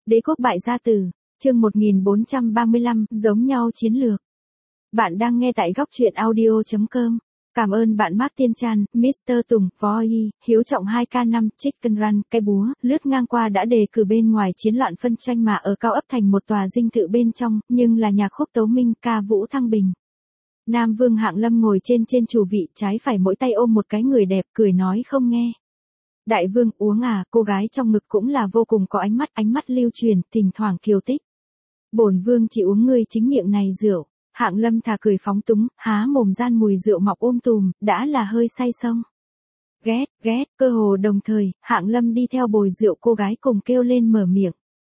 Đế quốc bại gia tử, chương 1435, giống nhau chiến lược. Bạn đang nghe tại góc truyện audio.com. Cảm ơn bạn Martin Chan, Mr. Tùng, Voi, Hiếu Trọng 2K5, Chicken Run, cái búa, lướt ngang qua đã đề cử bên ngoài chiến loạn phân tranh mà ở cao ấp thành một tòa dinh thự bên trong, nhưng là nhạc khúc tấu minh ca vũ thăng bình. Nam Vương Hạng Lâm ngồi trên chủ vị, trái phải mỗi tay ôm một cái người đẹp, cười nói không nghe. Đại vương uống à, cô gái trong ngực cũng là vô cùng có ánh mắt lưu truyền, thỉnh thoảng kiều tích. Bổn vương chỉ uống ngươi chính miệng này rượu. Hạng Lâm thà cười phóng túng, há mồm gian mùi rượu mọc tùm, đã là hơi say sông. Ghét, cơ hồ đồng thời, Hạng Lâm đi theo bồi rượu cô gái cùng kêu lên mở miệng.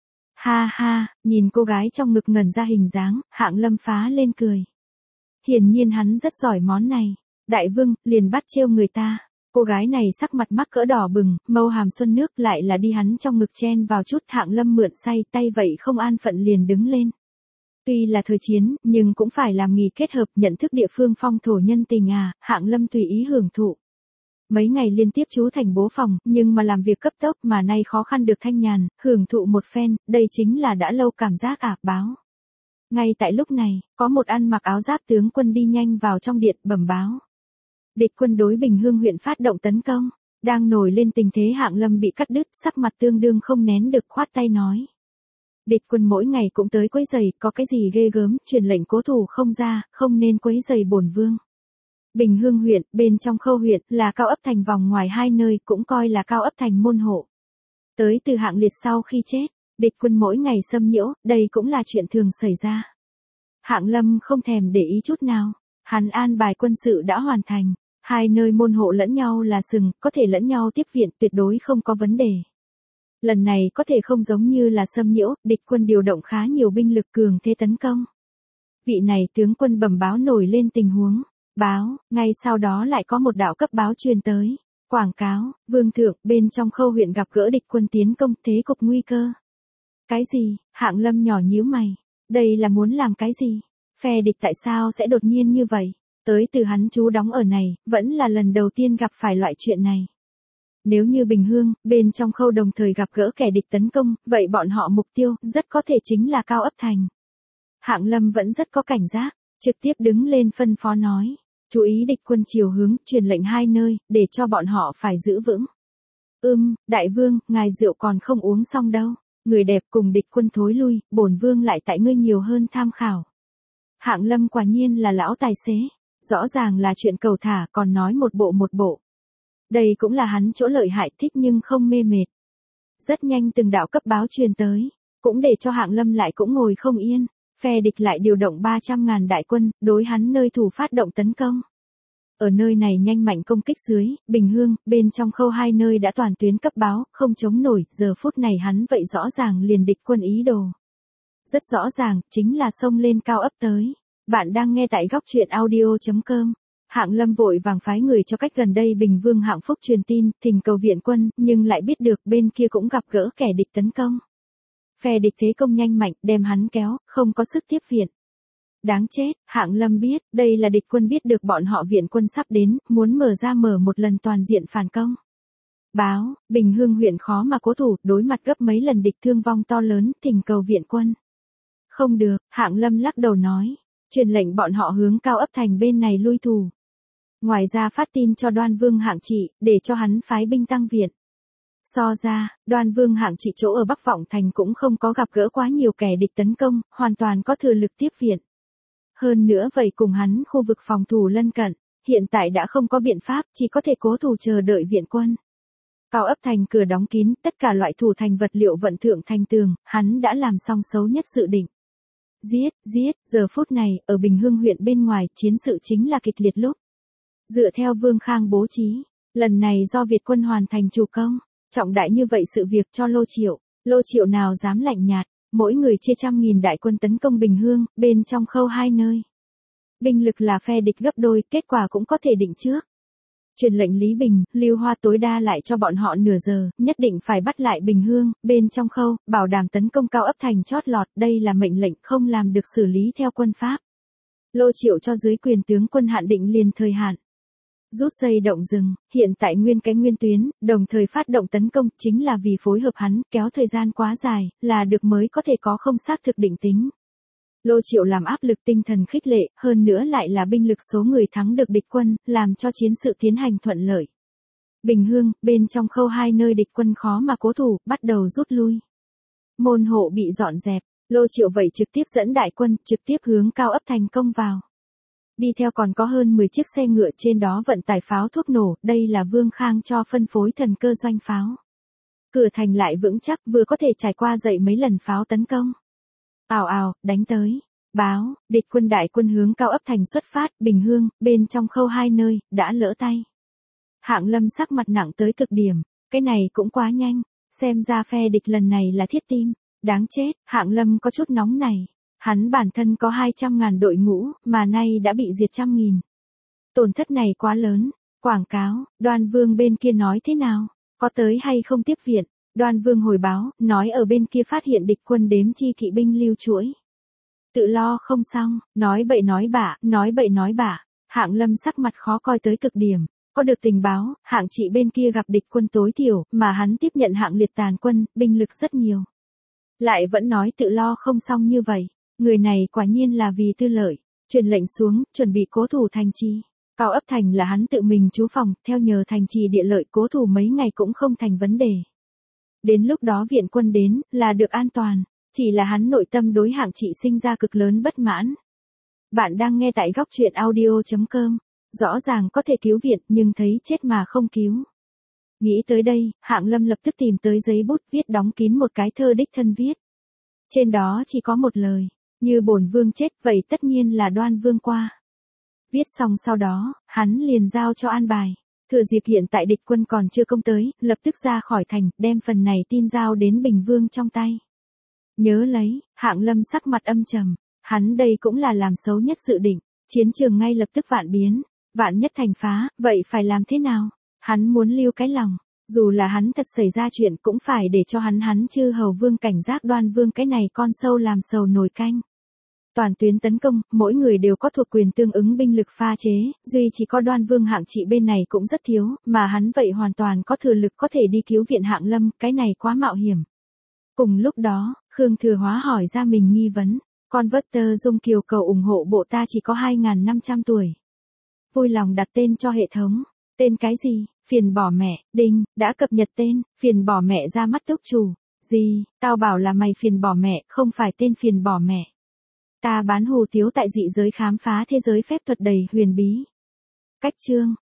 Ha, nhìn cô gái trong ngực ngẩn ra hình dáng, Hạng Lâm phá lên cười. Hiển nhiên hắn rất giỏi món này. Đại vương, liền bắt trêu người ta. Cô gái này sắc mặt mắc cỡ đỏ bừng, mâu hàm xuân nước lại là đi hắn trong ngực chen vào chút. Hạng Lâm mượn say tay vậy không an phận liền đứng lên. Tuy là thời chiến, nhưng cũng phải làm nghỉ kết hợp nhận thức địa phương phong thổ nhân tình à, Hạng Lâm tùy ý hưởng thụ. Mấy ngày liên tiếp trú thành bố phòng, nhưng mà làm việc cấp tốc mà nay khó khăn được thanh nhàn, hưởng thụ một phen, đây chính là đã lâu cảm giác báo. Ngay tại lúc này, có một ăn mặc áo giáp tướng quân đi nhanh vào trong điện bẩm báo. Địch quân đối Bình Hương huyện phát động tấn công, đang nổi lên tình thế. Hạng Lâm bị cắt đứt, sắc mặt tương đương không nén được khoát tay nói. Địch quân mỗi ngày cũng tới quấy rầy, có cái gì ghê gớm, truyền lệnh cố thủ không ra, không nên quấy rầy bổn vương. Bình Hương huyện, bên trong Khâu huyện, là cao ấp thành vòng ngoài hai nơi, cũng coi là cao ấp thành môn hộ. Tới từ Hạng Liệt sau khi chết, địch quân mỗi ngày xâm nhiễu, đây cũng là chuyện thường xảy ra. Hạng Lâm không thèm để ý chút nào, hắn an bài quân sự đã hoàn thành, hai nơi môn hộ lẫn nhau là sừng, có thể lẫn nhau tiếp viện, tuyệt đối không có vấn đề. Lần này có thể không giống như là xâm nhiễu, địch quân điều động khá nhiều binh lực cường thế tấn công. Vị này tướng quân bẩm báo nổi lên tình huống, báo, ngay sau đó lại có một đạo cấp báo truyền tới. Quảng cáo, vương thượng, bên trong Khâu huyện gặp gỡ địch quân tiến công, thế cục nguy cơ. Cái gì? Hạng Lâm nhỏ nhíu mày. Đây là muốn làm cái gì? Phe địch tại sao sẽ đột nhiên như vậy? Tới từ hắn trú đóng ở này, vẫn là lần đầu tiên gặp phải loại chuyện này. Nếu như Bình Hương, bên trong Khâu đồng thời gặp gỡ kẻ địch tấn công, vậy bọn họ mục tiêu, rất có thể chính là cao ấp thành. Hạng Lâm vẫn rất có cảnh giác, trực tiếp đứng lên phân phó nói. Chú ý địch quân chiều hướng, truyền lệnh hai nơi, để cho bọn họ phải giữ vững. Đại vương, ngài rượu còn không uống xong đâu. Người đẹp cùng địch quân thối lui, bổn vương lại tại ngươi nhiều hơn tham khảo. Hạng Lâm quả nhiên là lão tài xế, rõ ràng là chuyện cầu thả còn nói một bộ. Đây cũng là hắn chỗ lợi hại, thích nhưng không mê mệt. Rất nhanh từng đạo cấp báo truyền tới, cũng để cho Hạng Lâm lại cũng ngồi không yên, phe địch lại điều động 300.000 đại quân, đối hắn nơi thủ phát động tấn công. Ở nơi này nhanh mạnh công kích dưới, Bình Hương, bên trong Khâu hai nơi đã toàn tuyến cấp báo, không chống nổi, giờ phút này hắn vậy rõ ràng liền địch quân ý đồ. Rất rõ ràng, chính là xông lên cao ấp tới. Bạn đang nghe tại góc truyện audio.com. Hạng Lâm vội vàng phái người cho cách gần đây Bình Vương Hạng Phúc truyền tin, thỉnh cầu viện quân, nhưng lại biết được bên kia cũng gặp gỡ kẻ địch tấn công. Phe địch thế công nhanh mạnh, đem hắn kéo, không có sức tiếp viện. Đáng chết, Hạng Lâm biết, đây là địch quân biết được bọn họ viện quân sắp đến, muốn mở một lần toàn diện phản công. Báo, Bình Hương huyện khó mà cố thủ, đối mặt gấp mấy lần địch thương vong to lớn, thỉnh cầu viện quân. Không được, Hạng Lâm lắc đầu nói, truyền lệnh bọn họ hướng cao ấp thành bên này lui thủ. Ngoài ra phát tin cho Đoan Vương Hạng Trị, để cho hắn phái binh tăng viện. So ra, Đoan Vương Hạng Trị chỗ ở Bắc Vọng Thành cũng không có gặp gỡ quá nhiều kẻ địch tấn công, hoàn toàn có thừa lực tiếp viện. Hơn nữa vậy cùng hắn khu vực phòng thủ lân cận, hiện tại đã không có biện pháp, chỉ có thể cố thủ chờ đợi viện quân. Cao ấp thành cửa đóng kín, tất cả loại thủ thành vật liệu vận thượng thành tường, hắn đã làm xong xấu nhất dự định. Giết, giờ phút này, ở Bình Hương huyện bên ngoài, chiến sự chính là kịch liệt lúc. Dựa theo Vương Khang bố trí, lần này do Việt quân hoàn thành chủ công, trọng đại như vậy sự việc cho Lô Triệu nào dám lạnh nhạt, mỗi người chia 100.000 đại quân tấn công Bình Hương, bên trong Khâu hai nơi. Binh lực là phe địch gấp đôi, kết quả cũng có thể định trước. Truyền lệnh Lý Bình, Lưu Hoa tối đa lại cho bọn họ nửa giờ, nhất định phải bắt lại Bình Hương, bên trong Khâu, bảo đảm tấn công cao ấp thành chót lọt, đây là mệnh lệnh không làm được xử lý theo quân pháp. Lô Triệu cho dưới quyền tướng quân hạn định liền thời hạn. Rút dây động rừng, hiện tại nguyên cái nguyên tuyến, đồng thời phát động tấn công, chính là vì phối hợp hắn, kéo thời gian quá dài, là được mới có thể có không xác thực định tính. Lô Triệu làm áp lực tinh thần khích lệ, hơn nữa lại là binh lực số người thắng được địch quân, làm cho chiến sự tiến hành thuận lợi. Bình Hương, bên trong khâu 2 nơi địch quân khó mà cố thủ, bắt đầu rút lui. Môn hộ bị dọn dẹp, Lô Triệu vậy trực tiếp dẫn đại quân, trực tiếp hướng Cao Ấp Thành công vào. Đi theo còn có hơn 10 chiếc xe ngựa, trên đó vận tải pháo thuốc nổ, đây là Vương Khang cho phân phối thần cơ doanh pháo. Cửa thành lại vững chắc, vừa có thể trải qua dậy mấy lần pháo tấn công. Ào ào, đánh tới. Báo, địch quân đại quân hướng Cao Ấp Thành xuất phát, Bình Hương, bên trong khâu 2 nơi, đã lỡ tay. Hạng Lâm sắc mặt nặng tới cực điểm, cái này cũng quá nhanh, xem ra phe địch lần này là thiết tim, đáng chết, Hạng Lâm có chút nóng này. Hắn bản thân có 200.000 đội ngũ, mà nay đã bị diệt 100.000. Tổn thất này quá lớn. Quảng cáo, Đoan Vương bên kia nói thế nào? Có tới hay không tiếp viện? Đoan Vương hồi báo, nói ở bên kia phát hiện địch quân đếm chi kỵ binh lưu chuỗi. Tự lo không xong, nói bậy nói bạ, nói bậy nói bạ. Hạng Lâm sắc mặt khó coi tới cực điểm. Có được tình báo, Hạng Trị bên kia gặp địch quân tối thiểu, mà hắn tiếp nhận Hạng Liệt tàn quân, binh lực rất nhiều. Lại vẫn nói tự lo không xong như vậy. Người này quả nhiên là vì tư lợi, truyền lệnh xuống, chuẩn bị cố thủ thành trì. Cao Ấp Thành là hắn tự mình trú phòng, theo nhờ thành trì địa lợi cố thủ mấy ngày cũng không thành vấn đề. Đến lúc đó viện quân đến, là được an toàn, chỉ là hắn nội tâm đối Hạng Trị sinh ra cực lớn bất mãn. Bạn đang nghe tại góc truyện audio.com, rõ ràng có thể cứu viện nhưng thấy chết mà không cứu. Nghĩ tới đây, Hạng Lâm lập tức tìm tới giấy bút viết đóng kín một cái thơ đích thân viết. Trên đó chỉ có một lời. Như bổn vương chết vậy tất nhiên là Đoan Vương qua. Viết xong sau đó, hắn liền giao cho an bài. Thừa dịp hiện tại địch quân còn chưa công tới, lập tức ra khỏi thành, đem phần này tin giao đến Bình Vương trong tay. Nhớ lấy, Hạng Lâm sắc mặt âm trầm, hắn đây cũng là làm xấu nhất dự định, chiến trường ngay lập tức vạn biến, vạn nhất thành phá, vậy phải làm thế nào? Hắn muốn lưu cái lòng, dù là hắn thật xảy ra chuyện cũng phải để cho hắn chư hầu vương cảnh giác Đoan Vương cái này con sâu làm sầu nồi canh. Toàn tuyến tấn công, mỗi người đều có thuộc quyền tương ứng binh lực pha chế, duy chỉ có Đoan Vương Hạng Trị bên này cũng rất thiếu, mà hắn vậy hoàn toàn có thừa lực có thể đi cứu viện Hạng Lâm, cái này quá mạo hiểm. Cùng lúc đó, Khương Thừa Hóa hỏi ra mình nghi vấn, con Vớt Dung Kiều cầu ủng hộ bộ ta chỉ có 2.500 tuổi. Vui lòng đặt tên cho hệ thống, tên cái gì? Phiền bỏ mẹ, đinh, đã cập nhật tên, phiền bỏ mẹ ra mắt túc chủ. Gì, tao bảo là mày phiền bỏ mẹ, không phải tên phiền bỏ mẹ. Ta bán hù tiếu tại dị giới khám phá thế giới phép thuật đầy huyền bí. Cách chương,